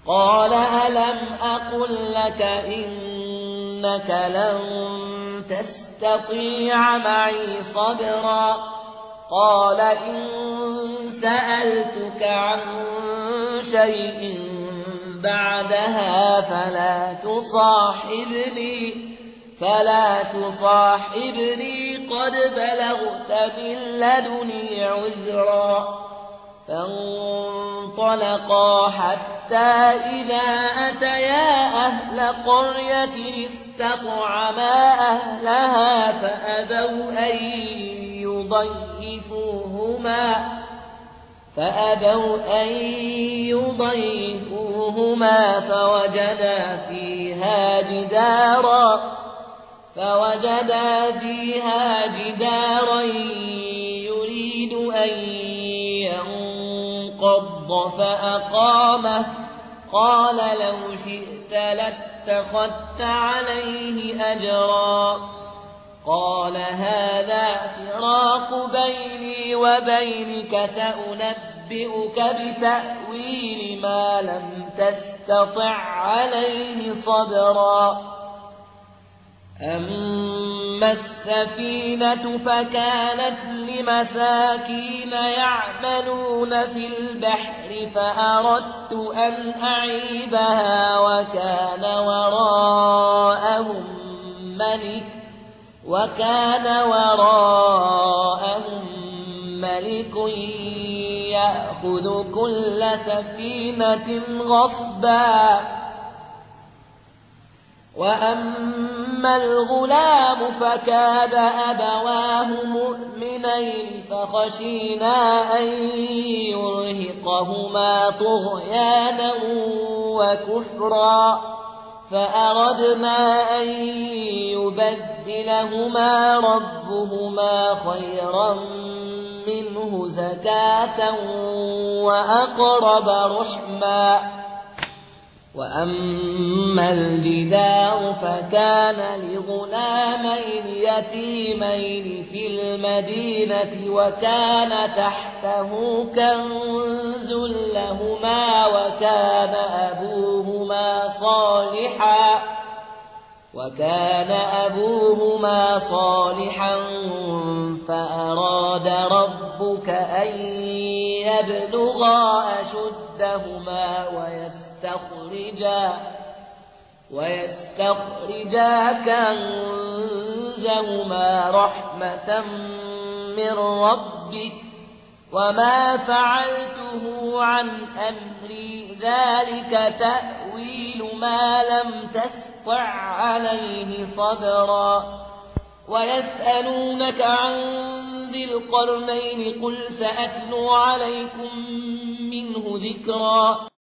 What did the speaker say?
قال ألم أقل لك إنك لن تستطيع معي صبرا قال إن سألتك عن شيء بعدها فلا تصاحبني قد بلغت من لدني عذرا فانطلقا حتى إذا أتيا أهل قرية استطعما أهلها فأبوا أن يضيفوهما فوجدا فيها جدارا يريد أن ينقض فأقامه قال لو شئت لاتخذت عليه أجرا قال هذا فراق بيني وبينك سأنبئك بتأويل ما لم تستطع عليه صبرا أما السفينة فكانت لمساكين يعملون في البحر فأردت أن أعيبها وكان وراءهم ملك يأخذ كل سفينة غصبا وأما الغلام فكان أبواه مؤمنين فخشينا أن يرهقهما طغيانا وكفرا فأردنا أن يبدلهما ربهما خيرا منه زكاة وأقرب رحما وأما الجدار فكان لغلامين يتيمين في المدينة وكان تحته كنز لهما وكان أبوهما صالحا فأراد ربك أن يبلغا أشدهما ويستخرجا كنزهما رحمة من ربك وما فعلته عن أمري ذلك تأويل ما لم تستطع عليه صبرا ويسألونك عن ذي القرنين قل سأتلو عليكم منه ذكرا